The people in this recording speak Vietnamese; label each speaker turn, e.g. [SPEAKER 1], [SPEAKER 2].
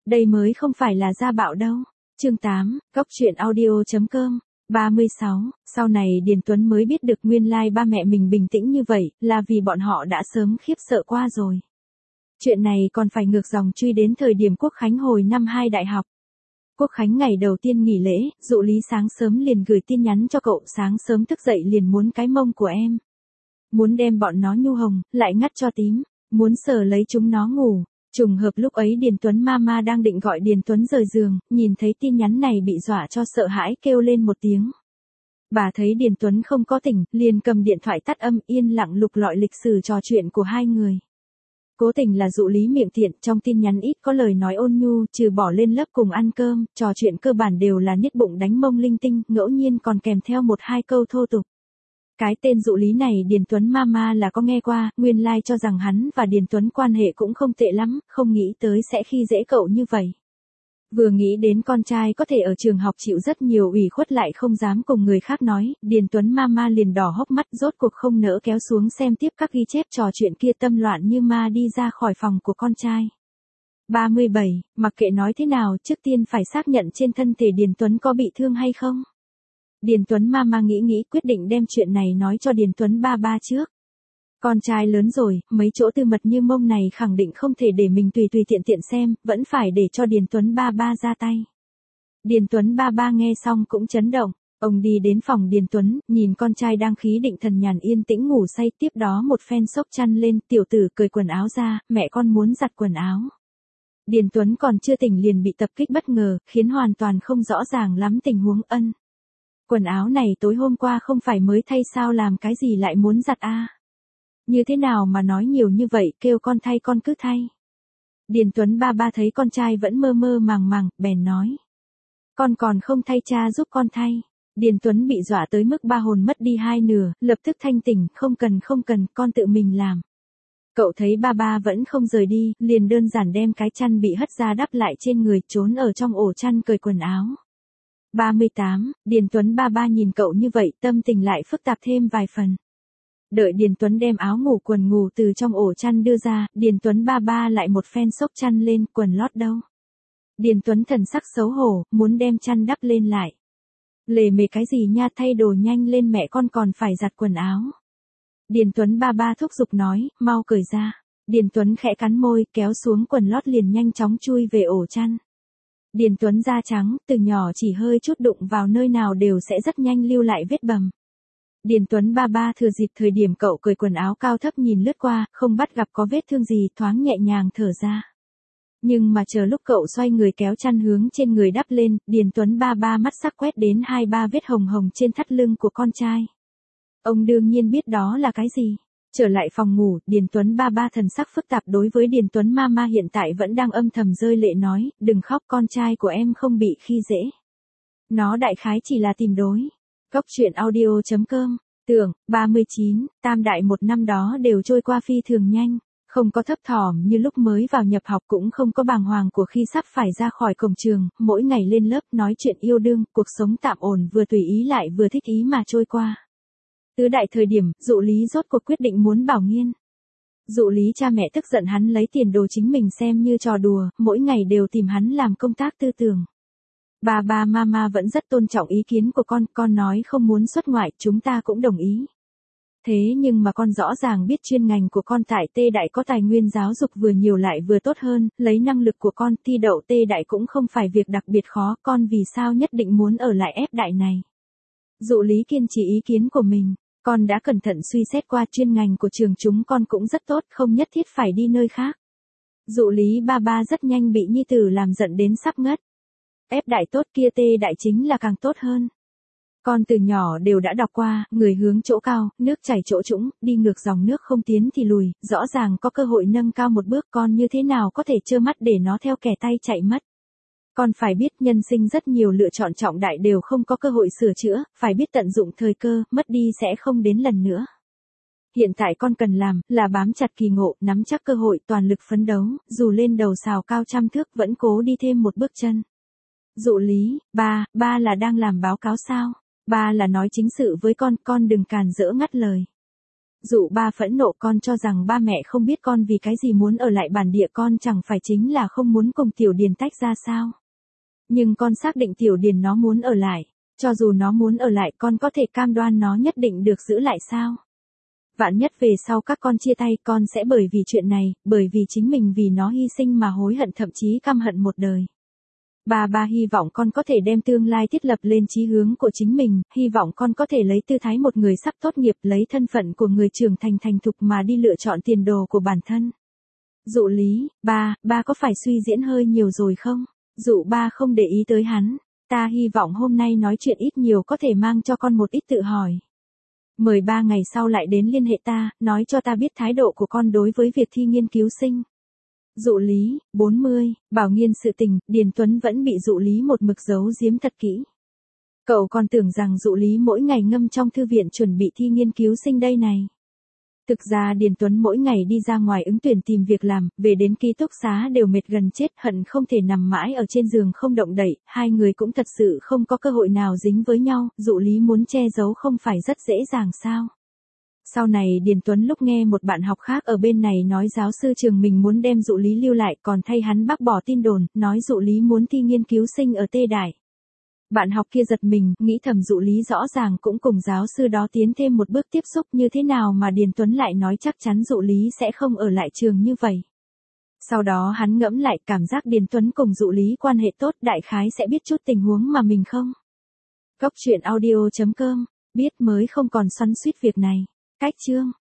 [SPEAKER 1] Đây mới không phải là gia bạo đâu. Chương 8, Góc truyện audio.com. 36, sau này Điền Tuấn mới biết được nguyên lai ba mẹ mình bình tĩnh như vậy, là vì bọn họ đã sớm khiếp sợ qua rồi. Chuyện này còn phải ngược dòng truy đến thời điểm Quốc Khánh hồi năm 2 đại học. Quốc Khánh ngày đầu tiên nghỉ lễ, Dụ Lý sáng sớm liền gửi tin nhắn cho cậu, sáng sớm thức dậy liền muốn cái mông của em. Muốn đem bọn nó nhu hồng, lại ngắt cho tím, muốn sờ lấy chúng nó ngủ. Trùng hợp lúc ấy Điền Tuấn mama đang định gọi Điền Tuấn rời giường, nhìn thấy tin nhắn này bị dọa cho sợ hãi kêu lên một tiếng. Bà thấy Điền Tuấn không có tỉnh, liền cầm điện thoại tắt âm, yên lặng lục lọi lịch sử trò chuyện của hai người. Cố tình là Dụ Lý miệng tiện, trong tin nhắn ít có lời nói ôn nhu, trừ bỏ lên lớp cùng ăn cơm, trò chuyện cơ bản đều là niết bụng đánh mông linh tinh, ngẫu nhiên còn kèm theo một hai câu thô tục. Cái tên Dụ Lý này Điền Tuấn mama là có nghe qua, nguyên lai cho rằng hắn và Điền Tuấn quan hệ cũng không tệ lắm, không nghĩ tới sẽ khi dễ cậu như vậy. Vừa nghĩ đến con trai có thể ở trường học chịu rất nhiều ủy khuất lại không dám cùng người khác nói, Điền Tuấn mama liền đỏ hốc mắt, rốt cuộc không nỡ kéo xuống xem tiếp các ghi chép trò chuyện kia, tâm loạn như ma đi ra khỏi phòng của con trai. 37, mặc kệ nói thế nào, trước tiên phải xác nhận trên thân thể Điền Tuấn có bị thương hay không. Điền Tuấn mama nghĩ quyết định đem chuyện này nói cho Điền Tuấn ba trước. Con trai lớn rồi, mấy chỗ tư mật như mông này khẳng định không thể để mình tùy tiện xem, vẫn phải để cho Điền Tuấn ba ra tay. Điền Tuấn ba nghe xong cũng chấn động, ông đi đến phòng Điền Tuấn, nhìn con trai đang khí định thần nhàn yên tĩnh ngủ say, tiếp đó một phen xốc chăn lên, tiểu tử cởi quần áo ra, mẹ con muốn giặt quần áo. Điền Tuấn còn chưa tỉnh liền bị tập kích bất ngờ, khiến hoàn toàn không rõ ràng lắm tình huống. Quần áo này tối hôm qua không phải mới thay sao, làm cái gì lại muốn giặt a? Như thế nào mà nói nhiều như vậy, kêu con thay con cứ thay. Điền Tuấn ba thấy con trai vẫn mơ màng, bèn nói. Con còn không thay, cha giúp con thay. Điền Tuấn bị dọa tới mức ba hồn mất đi hai nửa, lập tức thanh tỉnh, không cần, con tự mình làm. Cậu thấy ba vẫn không rời đi, liền đơn giản đem cái chăn bị hất ra đắp lại trên người, trốn ở trong ổ chăn cởi quần áo. 38, Điền Tuấn ba nhìn cậu như vậy, tâm tình lại phức tạp thêm vài phần. Đợi Điền Tuấn đem áo ngủ quần ngủ từ trong ổ chăn đưa ra, Điền Tuấn ba lại một phen xốc chăn lên, quần lót đâu. Điền Tuấn thần sắc xấu hổ, muốn đem chăn đắp lên lại. Lề mề cái gì nha, thay đồ nhanh lên, mẹ con còn phải giặt quần áo. Điền Tuấn ba thúc giục nói, mau cởi ra. Điền Tuấn khẽ cắn môi, kéo xuống quần lót liền nhanh chóng chui về ổ chăn. Điền Tuấn da trắng, từ nhỏ chỉ hơi chút đụng vào nơi nào đều sẽ rất nhanh lưu lại vết bầm. Điền Tuấn ba thừa dịp thời điểm cậu cởi quần áo cao thấp nhìn lướt qua, không bắt gặp có vết thương gì, thoáng nhẹ nhàng thở ra. Nhưng mà chờ lúc cậu xoay người kéo chăn hướng trên người đắp lên, Điền Tuấn ba mắt sắc quét đến 2-3 vết hồng trên thắt lưng của con trai. Ông đương nhiên biết đó là cái gì. Trở lại phòng ngủ, Điền Tuấn ba thần sắc phức tạp, đối với Điền Tuấn mama hiện tại vẫn đang âm thầm rơi lệ nói, đừng khóc, con trai của em không bị khi dễ. Nó đại khái chỉ là tìm đối. Góc truyện audio.com. Tưởng, 39, tam đại một năm đó đều trôi qua phi thường nhanh, không có thấp thỏm như lúc mới vào nhập học, cũng không có bàng hoàng của khi sắp phải ra khỏi cổng trường, mỗi ngày lên lớp nói chuyện yêu đương, cuộc sống tạm ổn, vừa tùy ý lại vừa thích ý mà trôi qua. Tứ đại thời điểm, Dụ Lý rốt cuộc quyết định muốn bảo nghiên. Dụ Lý cha mẹ tức giận hắn lấy tiền đồ chính mình xem như trò đùa, mỗi ngày đều tìm hắn làm công tác tư tưởng. Ba mama vẫn rất tôn trọng ý kiến của con nói không muốn xuất ngoại, chúng ta cũng đồng ý. Thế nhưng mà con rõ ràng biết chuyên ngành của con tại T đại có tài nguyên giáo dục vừa nhiều lại vừa tốt hơn, lấy năng lực của con thi đậu T đại cũng không phải việc đặc biệt khó, con vì sao nhất định muốn ở lại F đại này. Dụ Lý kiên trì ý kiến của mình, con đã cẩn thận suy xét qua, chuyên ngành của trường chúng con cũng rất tốt, không nhất thiết phải đi nơi khác. Dụ Lý ba rất nhanh bị nhi tử làm giận đến sắp ngất. F đại tốt kia, T đại chính là càng tốt hơn. Con từ nhỏ đều đã đọc qua, người hướng chỗ cao, nước chảy chỗ trũng, đi ngược dòng nước không tiến thì lùi, rõ ràng có cơ hội nâng cao một bước, con như thế nào có thể trơ mắt để nó theo kẻ tay chạy mất. Con phải biết nhân sinh rất nhiều lựa chọn trọng đại đều không có cơ hội sửa chữa, phải biết tận dụng thời cơ, mất đi sẽ không đến lần nữa. Hiện tại con cần làm, là bám chặt kỳ ngộ, nắm chắc cơ hội, toàn lực phấn đấu, dù lên đầu sào cao trăm thước vẫn cố đi thêm một bước chân. Dụ Lý, ba là đang làm báo cáo sao? Ba là nói chính sự với con đừng càn rỡ ngắt lời. Dụ ba phẫn nộ, con cho rằng ba mẹ không biết con vì cái gì muốn ở lại bản địa, con chẳng phải chính là không muốn cùng Tiểu Điền tách ra sao? Nhưng con xác định Tiểu Điền nó muốn ở lại, cho dù nó muốn ở lại con có thể cam đoan nó nhất định được giữ lại sao? Vạn nhất về sau các con chia tay, con sẽ bởi vì chuyện này, bởi vì chính mình vì nó hy sinh mà hối hận, thậm chí căm hận một đời. Ba hy vọng con có thể đem tương lai thiết lập lên chí hướng của chính mình, hy vọng con có thể lấy tư thái một người sắp tốt nghiệp, lấy thân phận của người trưởng thành thành thục mà đi lựa chọn tiền đồ của bản thân. Dụ Lý, ba có phải suy diễn hơi nhiều rồi không? Dụ ba không để ý tới hắn, ta hy vọng hôm nay nói chuyện ít nhiều có thể mang cho con một ít tự hỏi. Mời 3 ngày sau lại đến liên hệ ta, nói cho ta biết thái độ của con đối với việc thi nghiên cứu sinh. Dụ Lý, 40, Bảo Nghiên sự tình, Điền Tuấn vẫn bị Dụ Lý một mực giấu giếm thật kỹ. Cậu còn tưởng rằng Dụ Lý mỗi ngày ngâm trong thư viện chuẩn bị thi nghiên cứu sinh đây này. Thực ra Điền Tuấn mỗi ngày đi ra ngoài ứng tuyển tìm việc làm, về đến ký túc xá đều mệt gần chết, hận không thể nằm mãi ở trên giường không động đậy, hai người cũng thật sự không có cơ hội nào dính với nhau, Dụ Lý muốn che giấu không phải rất dễ dàng sao. Sau này Điền Tuấn lúc nghe một bạn học khác ở bên này nói giáo sư trường mình muốn đem Dụ Lý lưu lại, còn thay hắn bác bỏ tin đồn, nói Dụ Lý muốn thi nghiên cứu sinh ở Tê Đại. Bạn học kia giật mình, nghĩ thầm Dụ Lý rõ ràng cũng cùng giáo sư đó tiến thêm một bước tiếp xúc, như thế nào mà Điền Tuấn lại nói chắc chắn Dụ Lý sẽ không ở lại trường như vậy. Sau đó hắn ngẫm lại, cảm giác Điền Tuấn cùng Dụ Lý quan hệ tốt, đại khái sẽ biết chút tình huống mà mình không. Cốc truyện audio.com, biết mới không còn xoắn xuýt việc này. Cách chương